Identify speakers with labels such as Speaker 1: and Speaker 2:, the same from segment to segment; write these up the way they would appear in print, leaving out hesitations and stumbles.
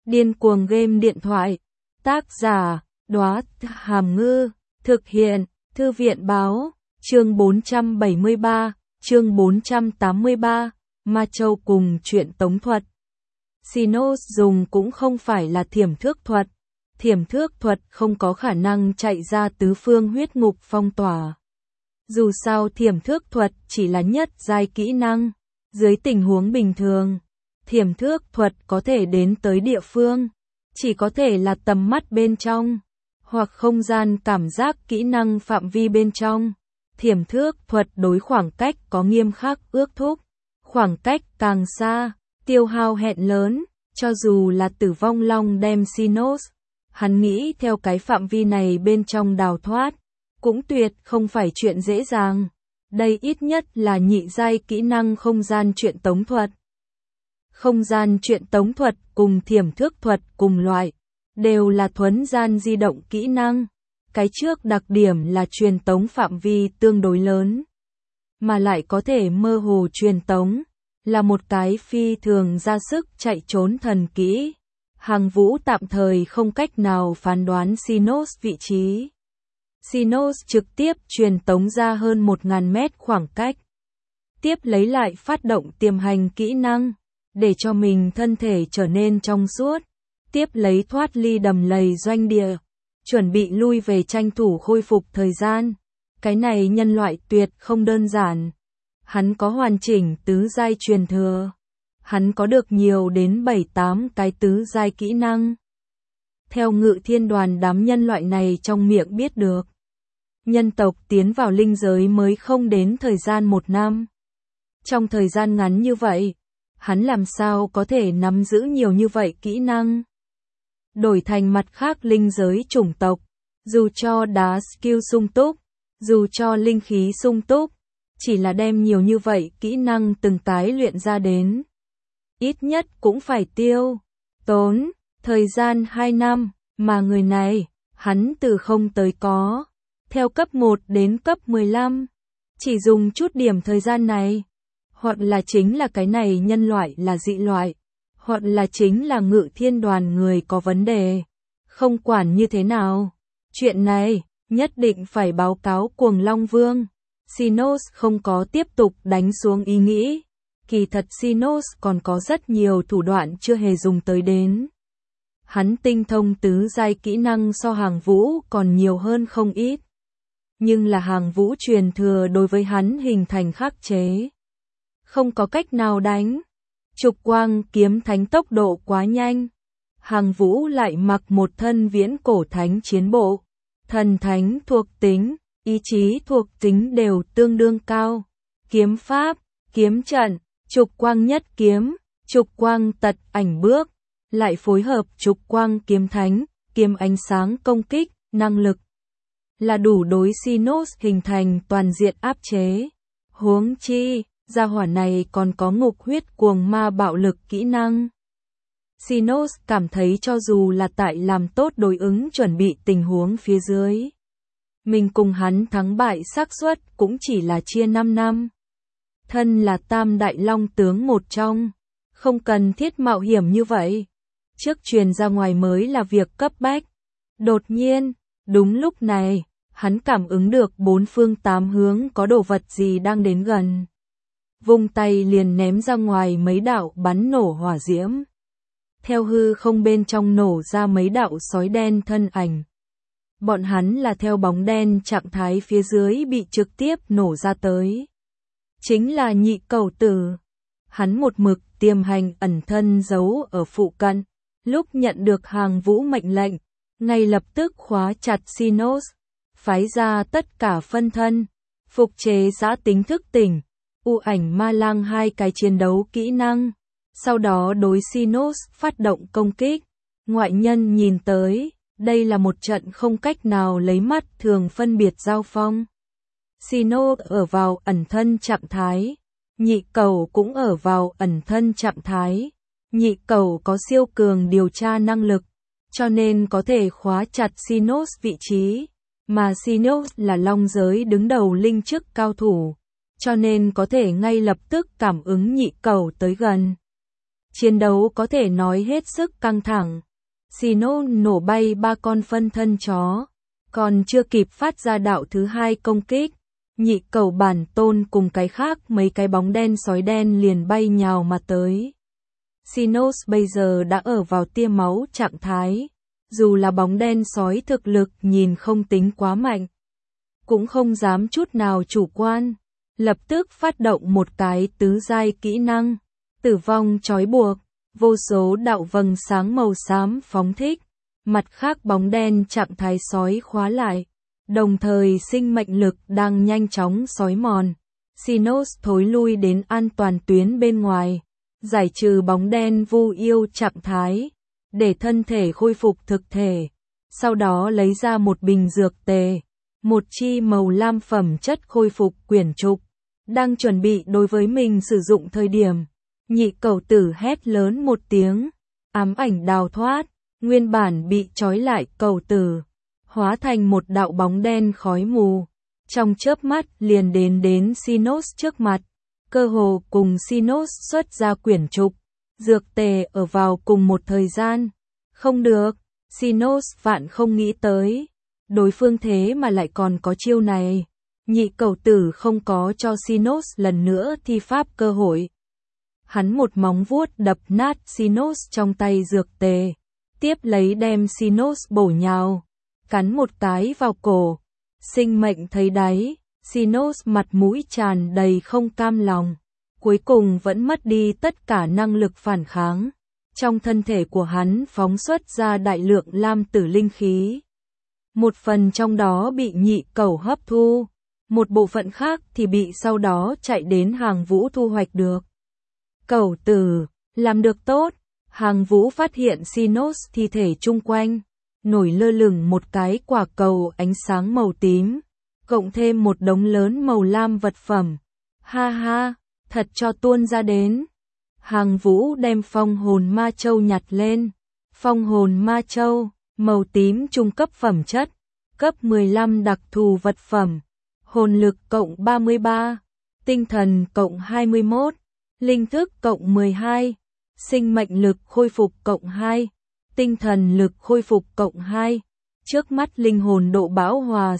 Speaker 1: Điên cuồng game điện thoại. Tác giả, Đóa Hàm Ngư. Thực hiện, Thư viện báo. Chương 473, chương 483, Ma Châu cùng chuyện tống thuật. Sinus dùng cũng không phải là thiểm thước thuật. Thiểm thước thuật không có khả năng chạy ra tứ phương huyết ngục phong tỏa. Dù sao thiểm thước thuật chỉ là nhất giai kỹ năng. Dưới tình huống bình thường, thiểm thước thuật có thể đến tới địa phương, chỉ có thể là tầm mắt bên trong, hoặc không gian cảm giác kỹ năng phạm vi bên trong. Thiểm thước thuật đối khoảng cách có nghiêm khắc ước thúc. Khoảng cách càng xa, tiêu hao hẹn lớn, cho dù là Tử Vong Long đem Sinus, hắn nghĩ theo cái phạm vi này bên trong đào thoát, cũng tuyệt không phải chuyện dễ dàng. Đây ít nhất là nhị giai kỹ năng không gian truyện tống thuật. Không gian truyện tống thuật cùng thiểm thước thuật cùng loại, đều là thuấn gian di động kỹ năng. Cái trước đặc điểm là truyền tống phạm vi tương đối lớn, mà lại có thể mơ hồ truyền tống, là một cái phi thường ra sức chạy trốn thần kỹ. Hàng Vũ tạm thời không cách nào phán đoán Sinus vị trí. Sinus trực tiếp truyền tống ra hơn 1000 mét khoảng cách. Tiếp lấy lại phát động tiềm hành kỹ năng, để cho mình thân thể trở nên trong suốt. Tiếp lấy thoát ly đầm lầy doanh địa, chuẩn bị lui về tranh thủ khôi phục thời gian. Cái này nhân loại tuyệt không đơn giản. Hắn có hoàn chỉnh tứ giai truyền thừa. Hắn có được nhiều đến 7-8 cái tứ giai kỹ năng. Theo Ngự Thiên Đoàn đám nhân loại này trong miệng biết được, nhân tộc tiến vào linh giới mới không đến thời gian 1 năm. Trong thời gian ngắn như vậy, hắn làm sao có thể nắm giữ nhiều như vậy kỹ năng. Đổi thành mặt khác linh giới chủng tộc, dù cho đá skill sung túc, dù cho linh khí sung túc, chỉ là đem nhiều như vậy kỹ năng từng tái luyện ra đến, ít nhất cũng phải tiêu tốn thời gian 2 năm, mà người này, hắn từ không tới có, theo cấp 1 đến cấp 15, chỉ dùng chút điểm thời gian này, hoặc là chính là cái này nhân loại là dị loại, hoặc là chính là Ngự Thiên Đoàn người có vấn đề. Không quản như thế nào, chuyện này nhất định phải báo cáo Cuồng Long Vương. Sinus không có tiếp tục đánh xuống ý nghĩ. Kỳ thật Sinus còn có rất nhiều thủ đoạn chưa hề dùng tới đến. Hắn tinh thông tứ giai kỹ năng so Hàng Vũ còn nhiều hơn không ít. Nhưng là Hàng Vũ truyền thừa đối với hắn hình thành khắc chế. Không có cách nào đánh. Trục quang kiếm thánh tốc độ quá nhanh. Hàng Vũ lại mặc một thân viễn cổ thánh chiến bộ. Thần thánh thuộc tính, ý chí thuộc tính đều tương đương cao. Kiếm pháp, kiếm trận, trục quang nhất kiếm, trục quang tật ảnh bước, lại phối hợp trục quang kiếm thánh, kiếm ánh sáng công kích, năng lực. Là đủ đối Sinus hình thành toàn diện áp chế. Huống chi, gia hỏa này còn có ngục huyết cuồng ma bạo lực kỹ năng. Sinus cảm thấy cho dù là tại làm tốt đối ứng chuẩn bị tình huống phía dưới, mình cùng hắn thắng bại xác suất cũng chỉ là chia 5 năm. Thân là Tam Đại Long tướng một trong, không cần thiết mạo hiểm như vậy. Trước truyền ra ngoài mới là việc cấp bách. Đột nhiên, đúng lúc này, hắn cảm ứng được 4 phương 8 hướng có đồ vật gì đang đến gần. Vung tay liền ném ra ngoài mấy đạo bắn nổ hỏa diễm. Theo hư không bên trong nổ ra mấy đạo sói đen thân ảnh. Bọn hắn là theo bóng đen trạng thái phía dưới bị trực tiếp nổ ra tới. Chính là Nhị Cẩu Tử. Hắn một mực tiềm hành ẩn thân giấu ở phụ cận. Lúc nhận được Hàng Vũ mệnh lệnh, ngay lập tức khóa chặt Sinus, phái ra tất cả phân thân, phục chế giã tính thức tỉnh, u ảnh ma lang 2 cái chiến đấu kỹ năng. Sau đó đối Sinus phát động công kích. Ngoại nhân nhìn tới, đây là một trận không cách nào lấy mắt thường phân biệt giao phong. Sinus ở vào ẩn thân trạng thái. Nhị Cẩu cũng ở vào ẩn thân trạng thái. Nhị Cẩu có siêu cường điều tra năng lực, cho nên có thể khóa chặt Sinus vị trí. Mà Sinus là long giới đứng đầu linh chức cao thủ, cho nên có thể ngay lập tức cảm ứng Nhị Cẩu tới gần. Chiến đấu có thể nói hết sức căng thẳng. Xynos nổ bay 3 con phân thân chó, còn chưa kịp phát ra đạo thứ hai công kích, nhị cẩu bản tôn cùng cái khác mấy cái bóng đen sói đen liền bay nhào mà tới. Xynos bây giờ đã ở vào tia máu trạng thái, dù là bóng đen sói thực lực nhìn không tính quá mạnh, cũng không dám chút nào chủ quan, lập tức phát động một cái tứ giai kỹ năng, tử vong trói buộc, vô số đạo vầng sáng màu xám phóng thích, mặt khác bóng đen trạng thái sói khóa lại, đồng thời sinh mệnh lực đang nhanh chóng xói mòn. Xynos thối lui đến an toàn tuyến bên ngoài, giải trừ bóng đen vu yêu trạng thái, để thân thể khôi phục thực thể, sau đó lấy ra một bình dược tề, một chi màu lam phẩm chất khôi phục quyển trục, đang chuẩn bị đối với mình sử dụng thời điểm. Nhị cẩu tử hét lớn một tiếng, ám ảnh đào thoát, nguyên bản bị trói lại cẩu tử, hóa thành một đạo bóng đen khói mù, trong chớp mắt liền đến Xynos trước mặt, cơ hồ cùng Xynos xuất ra quyển trục, dược tề ở vào cùng một thời gian. Không được, Xynos vạn không nghĩ tới, đối phương thế mà lại còn có chiêu này. Nhị cẩu tử không có cho Xynos lần nữa thi pháp cơ hội. Hắn một móng vuốt đập nát Xynos trong tay dược tề, tiếp lấy đem Xynos bổ nhào, cắn một cái vào cổ. Sinh mệnh thấy đáy, Xynos mặt mũi tràn đầy không cam lòng, cuối cùng vẫn mất đi tất cả năng lực phản kháng. Trong thân thể của hắn phóng xuất ra đại lượng lam tử linh khí. Một phần trong đó bị nhị cẩu hấp thu, một bộ phận khác thì bị sau đó chạy đến Hàng Vũ thu hoạch được. Cẩu tử, làm được tốt. Hàng Vũ phát hiện Xynos thi thể chung quanh, nổi lơ lửng một cái quả cầu ánh sáng màu tím, cộng thêm một đống lớn màu lam vật phẩm. Ha ha, thật cho tuôn ra đến. Hàng Vũ đem phong hồn ma châu nhặt lên. Phong hồn ma châu, màu tím trung cấp phẩm chất, cấp 15 đặc thù vật phẩm, hồn lực cộng 33, tinh thần cộng 21, linh thức cộng 12, sinh mệnh lực khôi phục cộng 2, tinh thần lực khôi phục cộng 2, trước mắt linh hồn độ bão hòa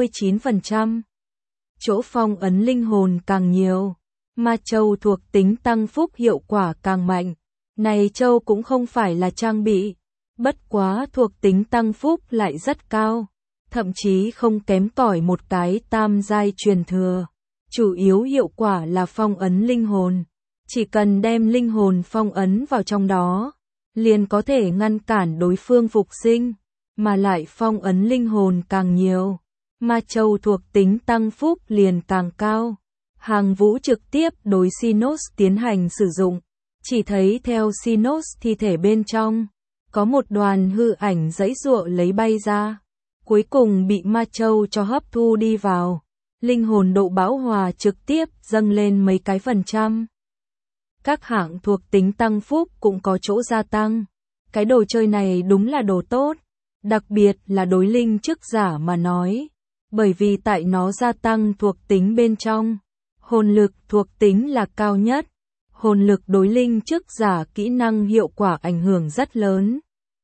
Speaker 1: 69%. Chỗ phong ấn linh hồn càng nhiều, ma châu thuộc tính tăng phúc hiệu quả càng mạnh. Này châu cũng không phải là trang bị, bất quá thuộc tính tăng phúc lại rất cao, thậm chí không kém cỏi một cái tam giai truyền thừa. Chủ yếu hiệu quả là phong ấn linh hồn, chỉ cần đem linh hồn phong ấn vào trong đó, liền có thể ngăn cản đối phương phục sinh, mà lại phong ấn linh hồn càng nhiều, ma châu thuộc tính tăng phúc liền càng cao. Hàng Vũ trực tiếp đối Xynos tiến hành sử dụng, chỉ thấy theo Xynos thi thể bên trong, có một đoàn hư ảnh giãy giụa lấy bay ra, cuối cùng bị ma châu cho hấp thu đi vào. Linh hồn độ bão hòa trực tiếp dâng lên mấy cái %. Các hạng thuộc tính tăng phúc cũng có chỗ gia tăng. Cái đồ chơi này đúng là đồ tốt, đặc biệt là đối linh chức giả mà nói, bởi vì tại nó gia tăng thuộc tính bên trong. Hồn lực thuộc tính là cao nhất. Hồn lực đối linh chức giả kỹ năng hiệu quả ảnh hưởng rất lớn.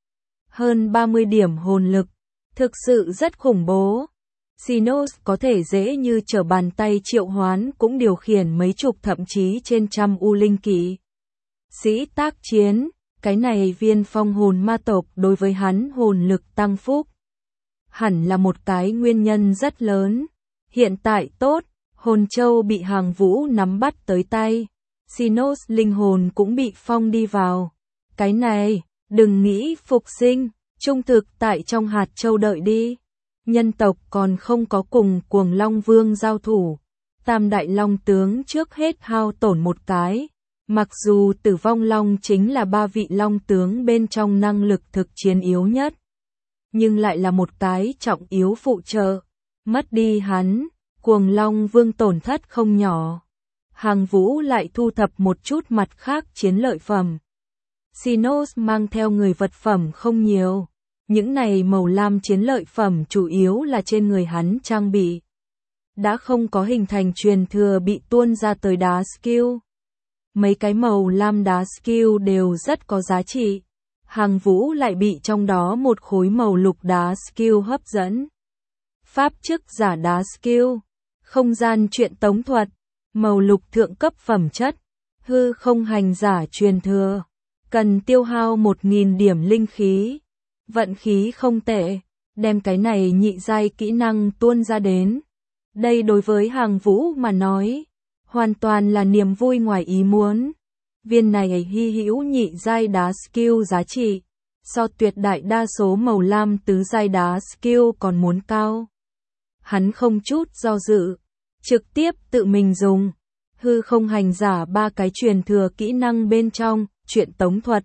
Speaker 1: Hơn 30 điểm hồn lực, thực sự rất khủng bố. Xynos có thể dễ như trở bàn tay triệu hoán cũng điều khiển mấy chục thậm chí trên trăm u linh kỵ sĩ tác chiến, cái này viên phong hồn ma tộc đối với hắn hồn lực tăng phúc hẳn là một cái nguyên nhân rất lớn. Hiện tại tốt, hồn châu bị Hàng Vũ nắm bắt tới tay, Xynos linh hồn cũng bị phong đi vào. Cái này, đừng nghĩ phục sinh, trung thực tại trong hạt châu đợi đi. Nhân tộc còn không có cùng Cuồng Long Vương giao thủ, Tam Đại Long tướng trước hết hao tổn một cái. Mặc dù Tử Vong Long chính là 3 vị Long tướng bên trong năng lực thực chiến yếu nhất, nhưng lại là một cái trọng yếu phụ trợ. Mất đi hắn, Cuồng Long Vương tổn thất không nhỏ. Hàng Vũ lại thu thập một chút mặt khác chiến lợi phẩm. Xynos mang theo người vật phẩm không nhiều. Những này màu lam chiến lợi phẩm chủ yếu là trên người hắn trang bị. Đã không có hình thành truyền thừa bị tuôn ra tới đá skill. mấy cái màu lam đá skill đều rất có giá trị. Hàng Vũ lại bị trong đó một khối màu lục đá skill hấp dẫn. Pháp chức giả đá skill, không gian truyện tống thuật, màu lục thượng cấp phẩm chất, hư không hành giả truyền thừa, cần tiêu hao 1000 điểm linh khí. Vận khí không tệ, đem cái này nhị giai kỹ năng tuôn ra đến. Đây đối với Hàng Vũ mà nói, hoàn toàn là niềm vui ngoài ý muốn. Viên này hy hữu nhị giai đá skill giá trị, so tuyệt đại đa số màu lam tứ giai đá skill còn muốn cao. Hắn không chút do dự, trực tiếp tự mình dùng. Hư không hành giả 3 cái truyền thừa kỹ năng bên trong, truyện tống thuật,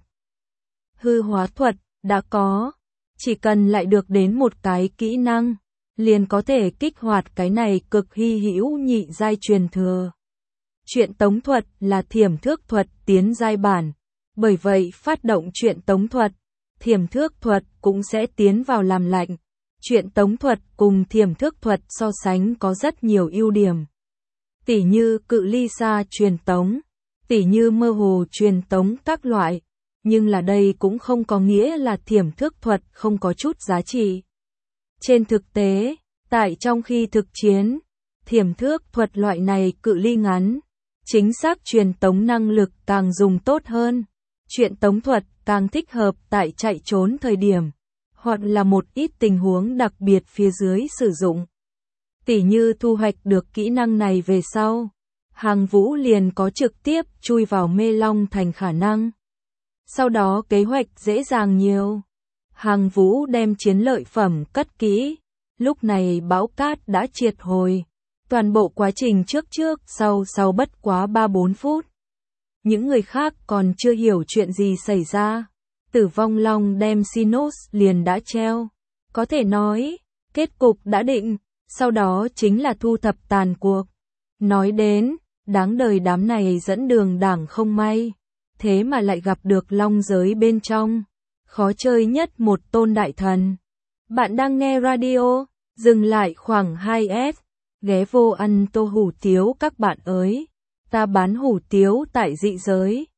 Speaker 1: hư hóa thuật, đã có. Chỉ cần lại được đến một cái kỹ năng, liền có thể kích hoạt cái này cực hy hữu nhị giai truyền thừa. Truyện tống thuật là thiểm thước thuật tiến giai bản, bởi vậy phát động truyện tống thuật, thiểm thước thuật cũng sẽ tiến vào làm lạnh. Truyện tống thuật cùng thiểm thước thuật so sánh có rất nhiều ưu điểm. Tỉ như cự ly xa truyền tống, tỉ như mơ hồ truyền tống các loại, nhưng là đây cũng không có nghĩa là thiểm thước thuật không có chút giá trị. Trên thực tế, tại trong khi thực chiến, thiểm thước thuật loại này cự ly ngắn, chính xác truyền tống năng lực càng dùng tốt hơn. Truyện tống thuật càng thích hợp tại chạy trốn thời điểm, hoặc là một ít tình huống đặc biệt phía dưới sử dụng. Tỉ như thu hoạch được kỹ năng này về sau, Hàng Vũ liền có trực tiếp chui vào Mê Long Thành khả năng. Sau đó kế hoạch dễ dàng nhiều. Hàng Vũ đem chiến lợi phẩm cất kỹ, lúc này bão cát đã triệt hồi. Toàn bộ quá trình trước sau bất quá 3-4 phút. Những người khác còn chưa hiểu chuyện gì xảy ra. Tử vong long đem Sinos liền đã treo. Có thể nói, kết cục đã định, sau đó chính là thu thập tàn cuộc. Nói đến, đáng đời đám này dẫn đường đảng không may. Thế mà lại gặp được long giới bên trong. Khó chơi nhất một tôn đại thần. Bạn đang nghe radio, dừng lại khoảng 2S. Ghé vô ăn tô hủ tiếu các bạn ơi. Ta bán hủ tiếu tại dị giới.